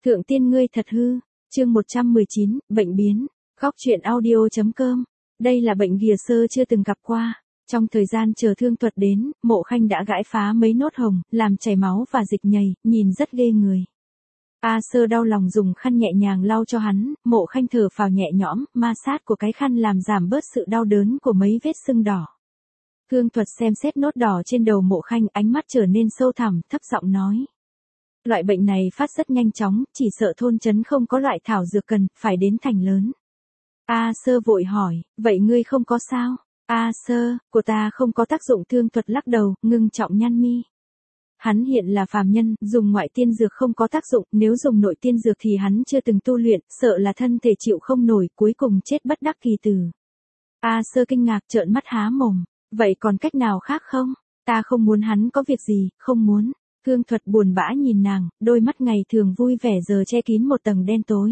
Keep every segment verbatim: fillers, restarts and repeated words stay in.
Thượng tiên ngươi thật hư, chương một trăm mười chín, bệnh biến, góc truyện audio.com. Đây là bệnh ghìa sơ chưa từng gặp qua. Trong thời gian chờ thương thuật đến, Mộ Khanh đã gãi phá mấy nốt hồng, làm chảy máu và dịch nhầy, nhìn rất ghê người. A Sơ đau lòng dùng khăn nhẹ nhàng lau cho hắn, Mộ Khanh thở phào nhẹ nhõm, ma sát của cái khăn làm giảm bớt sự đau đớn của mấy vết sưng đỏ. Thương thuật xem xét nốt đỏ trên đầu Mộ Khanh, ánh mắt trở nên sâu thẳm, thấp giọng nói. Loại bệnh này phát rất nhanh chóng, chỉ sợ thôn trấn không có loại thảo dược cần, phải đến thành lớn. A Sơ vội hỏi, vậy ngươi không có sao? A Sơ, của ta không có tác dụng. Thương thuật lắc đầu, ngưng trọng nhăn mi. Hắn hiện là phàm nhân, dùng ngoại tiên dược không có tác dụng, nếu dùng nội tiên dược thì hắn chưa từng tu luyện, sợ là thân thể chịu không nổi, cuối cùng chết bất đắc kỳ tử. A Sơ kinh ngạc trợn mắt há mồm, vậy còn cách nào khác không? Ta không muốn hắn có việc gì, không muốn. Thương thuật buồn bã nhìn nàng, đôi mắt ngày thường vui vẻ giờ che kín một tầng đen tối.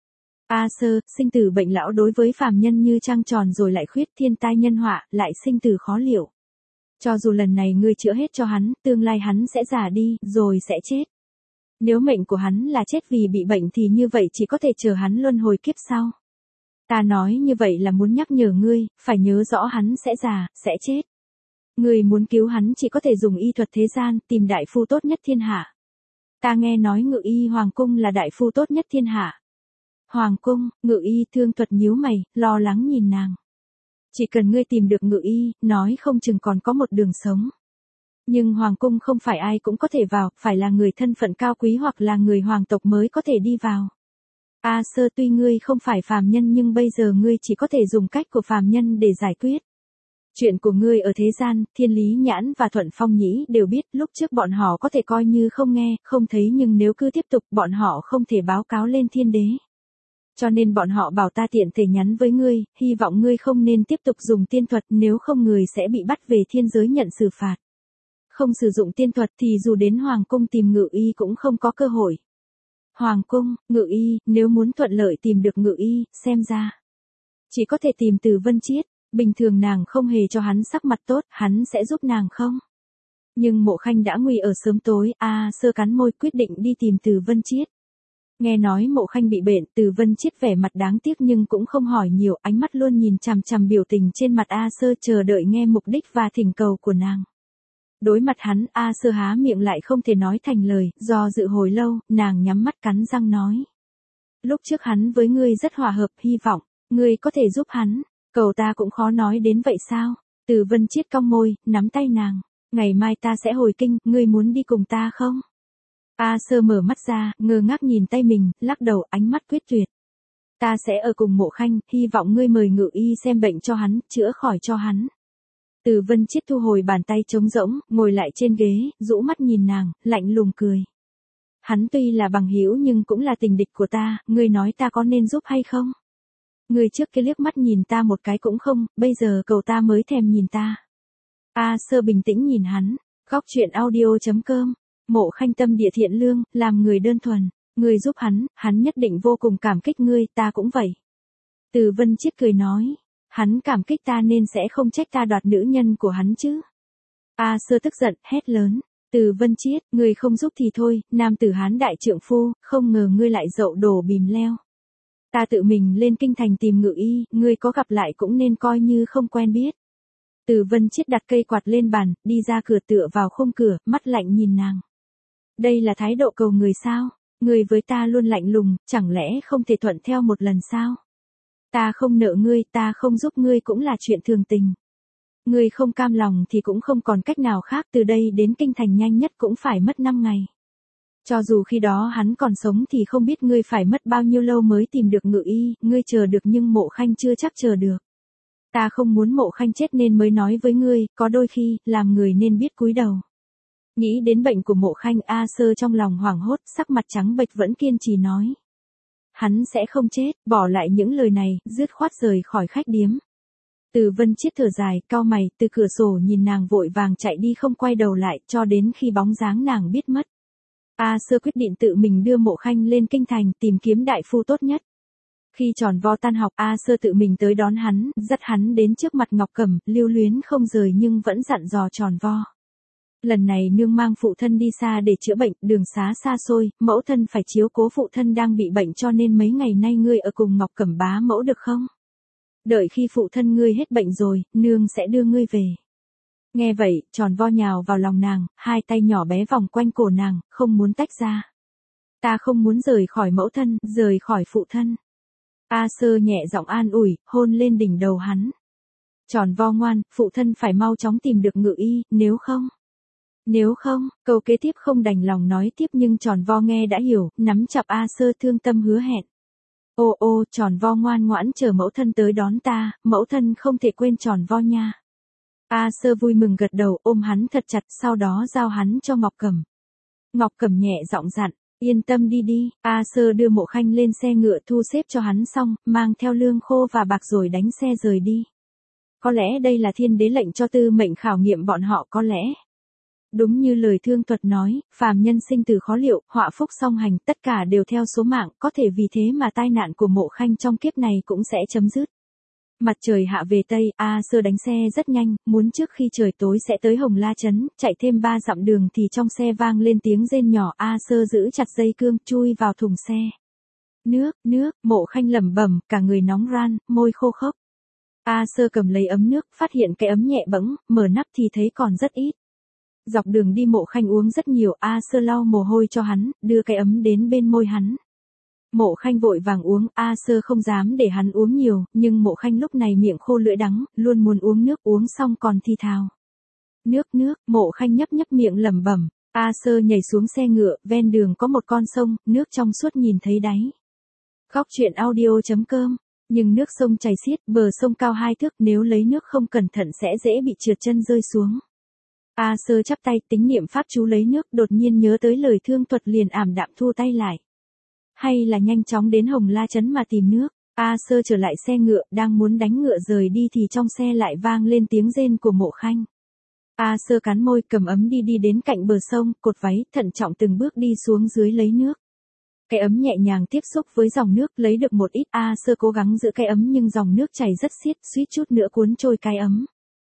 A Sơ, sinh tử bệnh lão đối với phàm nhân như trăng tròn rồi lại khuyết, thiên tai nhân họa, lại sinh tử khó liệu. Cho dù lần này ngươi chữa hết cho hắn, tương lai hắn sẽ già đi, rồi sẽ chết. Nếu mệnh của hắn là chết vì bị bệnh thì như vậy chỉ có thể chờ hắn luân hồi kiếp sau. Ta nói như vậy là muốn nhắc nhở ngươi, phải nhớ rõ hắn sẽ già, sẽ chết. Ngươi muốn cứu hắn chỉ có thể dùng y thuật thế gian, tìm đại phu tốt nhất thiên hạ. Ta nghe nói Ngự Y Hoàng cung là đại phu tốt nhất thiên hạ. Hoàng cung, Ngự Y. Thương thuật nhíu mày, lo lắng nhìn nàng. Chỉ cần ngươi tìm được Ngự Y, nói không chừng còn có một đường sống. Nhưng Hoàng cung không phải ai cũng có thể vào, phải là người thân phận cao quý hoặc là người hoàng tộc mới có thể đi vào. A Sơ, tuy ngươi không phải phàm nhân nhưng bây giờ ngươi chỉ có thể dùng cách của phàm nhân để giải quyết. Chuyện của ngươi ở thế gian, Thiên Lý Nhãn và Thuận Phong Nhĩ đều biết, lúc trước bọn họ có thể coi như không nghe, không thấy nhưng nếu cứ tiếp tục bọn họ không thể báo cáo lên thiên đế. Cho nên bọn họ bảo ta tiện thể nhắn với ngươi, hy vọng ngươi không nên tiếp tục dùng tiên thuật, nếu không người sẽ bị bắt về thiên giới nhận xử phạt. Không sử dụng tiên thuật thì dù đến Hoàng cung tìm Ngự Y cũng không có cơ hội. Hoàng cung, Ngự Y, nếu muốn thuận lợi tìm được Ngự Y, xem ra chỉ có thể tìm Từ Vân Chiết. Bình thường nàng không hề cho hắn sắc mặt tốt, hắn sẽ giúp nàng không? Nhưng Mộ Khanh đã nguy ở sớm tối, A Sơ cắn môi quyết định đi tìm Từ Vân Chiết. Nghe nói Mộ Khanh bị bệnh, Từ Vân Chiết vẻ mặt đáng tiếc nhưng cũng không hỏi nhiều, ánh mắt luôn nhìn chằm chằm biểu tình trên mặt A Sơ, chờ đợi nghe mục đích và thỉnh cầu của nàng. Đối mặt hắn, A Sơ há miệng lại không thể nói thành lời, do dự hồi lâu, nàng nhắm mắt cắn răng nói. Lúc trước hắn với ngươi rất hòa hợp, hy vọng ngươi có thể giúp hắn. Cầu ta cũng khó nói đến vậy sao? Từ Vân Chiết cong môi, nắm tay nàng. Ngày mai ta sẽ hồi kinh, ngươi muốn đi cùng ta không? A Sơ mở mắt ra, ngơ ngác nhìn tay mình, lắc đầu, ánh mắt quyết tuyệt. Ta sẽ ở cùng Mộ Khanh, hy vọng ngươi mời Ngự Y xem bệnh cho hắn, chữa khỏi cho hắn. Từ Vân Chiết thu hồi bàn tay trống rỗng, ngồi lại trên ghế, rũ mắt nhìn nàng, lạnh lùng cười. Hắn tuy là bằng hữu nhưng cũng là tình địch của ta, ngươi nói ta có nên giúp hay không? Người trước kia liếc mắt nhìn ta một cái cũng không, bây giờ cầu ta mới thèm nhìn ta. A Sơ bình tĩnh nhìn hắn, góc truyện audio.com. Mộ Khanh tâm địa thiện lương, làm người đơn thuần, ngươi giúp hắn, hắn nhất định vô cùng cảm kích ngươi, ta cũng vậy. Từ Vân Chiết cười nói, hắn cảm kích ta nên sẽ không trách ta đoạt nữ nhân của hắn chứ. A Sơ tức giận, hét lớn, Từ Vân Chiết, ngươi không giúp thì thôi, nam tử hán đại trượng phu, không ngờ ngươi lại dậu đổ bìm leo. Ta tự mình lên kinh thành tìm Ngự Y, ngươi có gặp lại cũng nên coi như không quen biết. Từ Vân Chiết đặt cây quạt lên bàn, đi ra cửa tựa vào khung cửa, mắt lạnh nhìn nàng. Đây là thái độ cầu người sao? Ngươi với ta luôn lạnh lùng, chẳng lẽ không thể thuận theo một lần sao? Ta không nợ ngươi, ta không giúp ngươi cũng là chuyện thường tình. Ngươi không cam lòng thì cũng không còn cách nào khác, từ đây đến kinh thành nhanh nhất cũng phải mất năm ngày. Cho dù khi đó hắn còn sống thì không biết ngươi phải mất bao nhiêu lâu mới tìm được Ngự Y, ngươi chờ được nhưng Mộ Khanh chưa chắc chờ được. Ta không muốn Mộ Khanh chết nên mới nói với ngươi, có đôi khi, làm người nên biết cúi đầu. Nghĩ đến bệnh của Mộ Khanh, A Sơ trong lòng hoảng hốt, sắc mặt trắng bệch vẫn kiên trì nói. Hắn sẽ không chết, bỏ lại những lời này, dứt khoát rời khỏi khách điếm. Từ Vân Chiết thở dài, cau mày, từ cửa sổ nhìn nàng vội vàng chạy đi không quay đầu lại, cho đến khi bóng dáng nàng biết mất. A Sơ quyết định tự mình đưa Mộ Khanh lên kinh thành, tìm kiếm đại phu tốt nhất. Khi Tròn Vo tan học, A Sơ tự mình tới đón hắn, dắt hắn đến trước mặt Ngọc Cẩm, lưu luyến không rời nhưng vẫn dặn dò Tròn Vo. Lần này nương mang phụ thân đi xa để chữa bệnh, đường xá xa xôi, mẫu thân phải chiếu cố phụ thân đang bị bệnh cho nên mấy ngày nay ngươi ở cùng Ngọc Cẩm bá mẫu được không? Đợi khi phụ thân ngươi hết bệnh rồi, nương sẽ đưa ngươi về. Nghe vậy, Tròn Vo nhào vào lòng nàng, hai tay nhỏ bé vòng quanh cổ nàng, không muốn tách ra. Ta không muốn rời khỏi mẫu thân, rời khỏi phụ thân. A Sơ nhẹ giọng an ủi, hôn lên đỉnh đầu hắn. Tròn Vo ngoan, phụ thân phải mau chóng tìm được ngự y, nếu không. Nếu không, câu kế tiếp không đành lòng nói tiếp nhưng Tròn Vo nghe đã hiểu, nắm chặt A Sơ thương tâm hứa hẹn. Ô ô, Tròn Vo ngoan ngoãn chờ mẫu thân tới đón ta, mẫu thân không thể quên Tròn Vo nha. A Sơ vui mừng gật đầu ôm hắn thật chặt sau đó giao hắn cho Ngọc Cẩm. Ngọc Cẩm nhẹ giọng dặn, yên tâm đi đi. A Sơ đưa Mộ Khanh lên xe ngựa thu xếp cho hắn xong, mang theo lương khô và bạc rồi đánh xe rời đi. Có lẽ đây là thiên đế lệnh cho tư mệnh khảo nghiệm bọn họ có lẽ. Đúng như lời Thương Tuật nói, phàm nhân sinh tử khó liệu, họa phúc song hành, tất cả đều theo số mạng, có thể vì thế mà tai nạn của Mộ Khanh trong kiếp này cũng sẽ chấm dứt. Mặt trời hạ về Tây, A Sơ đánh xe rất nhanh, muốn trước khi trời tối sẽ tới Hồng La Trấn, chạy thêm ba dặm đường thì trong xe vang lên tiếng rên nhỏ, A Sơ giữ chặt dây cương, chui vào thùng xe. Nước, nước, Mộ Khanh lẩm bẩm, cả người nóng ran, môi khô khốc. A Sơ cầm lấy ấm nước, phát hiện cái ấm nhẹ bẫng, mở nắp thì thấy còn rất ít. Dọc đường đi Mộ Khanh uống rất nhiều, A Sơ lau mồ hôi cho hắn, đưa cái ấm đến bên môi hắn. Mộ Khanh vội vàng uống, A Sơ không dám để hắn uống nhiều, nhưng Mộ Khanh lúc này miệng khô lưỡi đắng, luôn muốn uống nước, uống xong còn thì thào. Nước nước, Mộ Khanh nhấp nhấp miệng lẩm bẩm. A Sơ nhảy xuống xe ngựa, ven đường có một con sông, nước trong suốt nhìn thấy đáy. Góc truyện audio chấm com. Nhưng nước sông chảy xiết, bờ sông cao hai thước, nếu lấy nước không cẩn thận sẽ dễ bị trượt chân rơi xuống. A Sơ chắp tay tính niệm pháp chú lấy nước, đột nhiên nhớ tới lời Thương Tuật liền ảm đạm thu tay lại. Hay là nhanh chóng đến Hồng La Trấn mà tìm nước. A Sơ trở lại xe ngựa, đang muốn đánh ngựa rời đi thì trong xe lại vang lên tiếng rên của Mộ Khanh. A Sơ cắn môi cầm ấm đi đi đến cạnh bờ sông, cột váy, thận trọng từng bước đi xuống dưới lấy nước. Cái ấm nhẹ nhàng tiếp xúc với dòng nước, lấy được một ít. A Sơ cố gắng giữ cái ấm nhưng dòng nước chảy rất xiết, suýt chút nữa cuốn trôi cái ấm.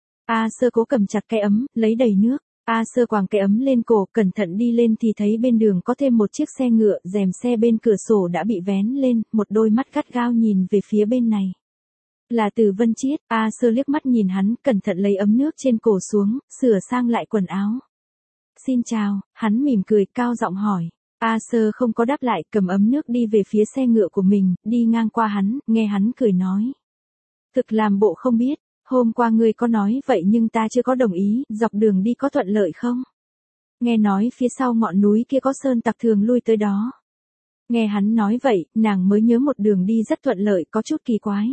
A Sơ cố cầm chặt cái ấm, lấy đầy nước. A Sơ quàng cái ấm lên cổ, cẩn thận đi lên thì thấy bên đường có thêm một chiếc xe ngựa, rèm xe bên cửa sổ đã bị vén lên, một đôi mắt gắt gao nhìn về phía bên này. Là Từ Vân Chiết. A Sơ liếc mắt nhìn hắn, cẩn thận lấy ấm nước trên cổ xuống, sửa sang lại quần áo. Xin chào, hắn mỉm cười, cao giọng hỏi. A Sơ không có đáp lại, cầm ấm nước đi về phía xe ngựa của mình, đi ngang qua hắn, nghe hắn cười nói. Thực làm bộ không biết. Hôm qua ngươi có nói vậy nhưng ta chưa có đồng ý, dọc đường đi có thuận lợi không? Nghe nói phía sau ngọn núi kia có sơn tặc thường lui tới đó. Nghe hắn nói vậy, nàng mới nhớ một đường đi rất thuận lợi, có chút kỳ quái.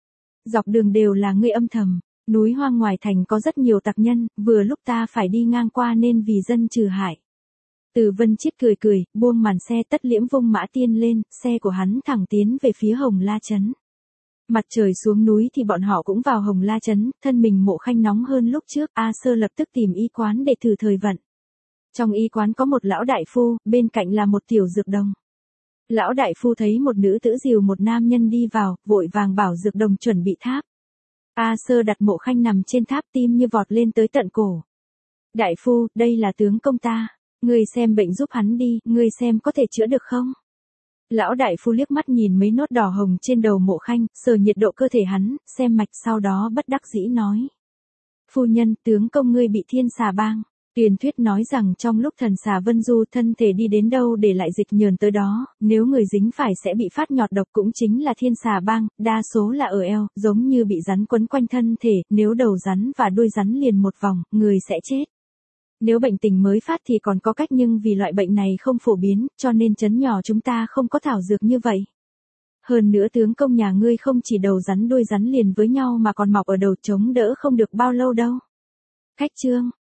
Dọc đường đều là ngươi âm thầm, núi hoang ngoài thành có rất nhiều tặc nhân, vừa lúc ta phải đi ngang qua nên vì dân trừ hại. Từ Vân Chiết cười cười, buông màn xe tất liễm vung mã tiên lên, xe của hắn thẳng tiến về phía Hồng La Trấn. Mặt trời xuống núi thì bọn họ cũng vào Hồng La Trấn, thân mình Mộ Khanh nóng hơn lúc trước, A Sơ lập tức tìm y quán để thử thời vận. Trong y quán có một lão đại phu, bên cạnh là một tiểu dược đồng. Lão đại phu thấy một nữ tử dìu một nam nhân đi vào, vội vàng bảo dược đồng chuẩn bị tháp. A Sơ đặt Mộ Khanh nằm trên tháp, tim như vọt lên tới tận cổ. Đại phu, đây là tướng công ta, ngươi xem bệnh giúp hắn đi, ngươi xem có thể chữa được không? Lão đại phu liếc mắt nhìn mấy nốt đỏ hồng trên đầu Mộ Khanh, sờ nhiệt độ cơ thể hắn, xem mạch sau đó bất đắc dĩ nói. Phu nhân, tướng công ngươi bị thiên xà bang. Truyền thuyết nói rằng trong lúc thần xà Vân Du thân thể đi đến đâu để lại dịch nhờn tới đó, nếu người dính phải sẽ bị phát nhọt độc cũng chính là thiên xà bang, đa số là ở eo, giống như bị rắn quấn quanh thân thể, nếu đầu rắn và đuôi rắn liền một vòng, người sẽ chết. Nếu bệnh tình mới phát thì còn có cách nhưng vì loại bệnh này không phổ biến, cho nên trấn nhỏ chúng ta không có thảo dược như vậy. Hơn nữa tướng công nhà ngươi không chỉ đầu rắn đuôi rắn liền với nhau mà còn mọc ở đầu, chống đỡ không được bao lâu đâu. Khách trương,